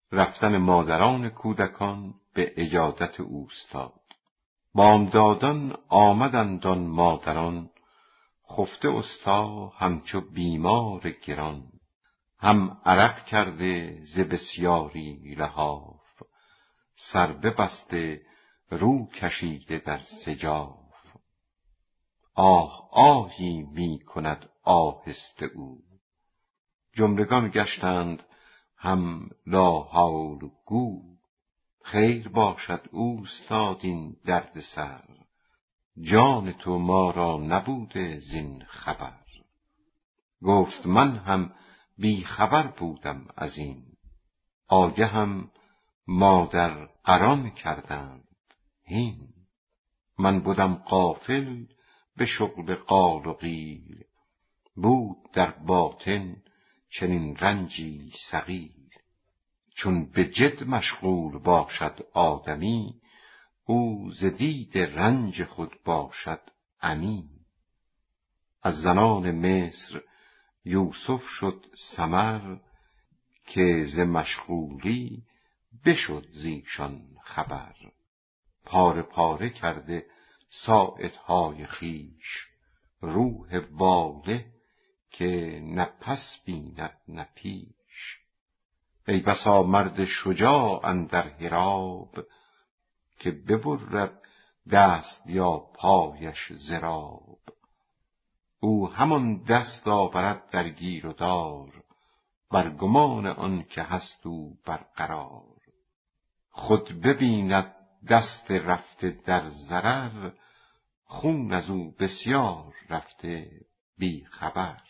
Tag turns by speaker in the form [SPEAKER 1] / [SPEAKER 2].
[SPEAKER 1] رفتن مادران کودکان به عیادت اوستاد. بامدادان آمدند آن مادران، خفته استا همچو بیمار گران. هم عرق کرده ز بسیاری لحاف، سر ببسته رو کشیده در سجاف. آه آهی می کند آهسته او، جملگان گشتند هم لاحول گو. خیر باشد اوستاد این درد سر، جان تو ما را نبوده زین خبر. گفت من هم بی خبر بودم از این، آگهم مادر قران کردند هین. من بدم غافل به شغل قال و قیل، بود در باطن چنین رنجی صغیر. چون به جد مشغول باشد آدمی، او ز دید رنج خود باشد عمی. از زنان مصر یوسف شد سمر، که ز مشغولی بشد زیشان خبر. پاره پاره کرده ساعدهای خویش، روح واله که نه پس بیند نه پیش. ای بسا مرد شجاع اندر حراب، که ببرد دست یا پایش ضراب. او همان دست آورد در گیر و دار، بر گمان آن که هست او برقرار. خود ببیند دست رفته در ضرر، خون از او بسیار رفته بی خبر.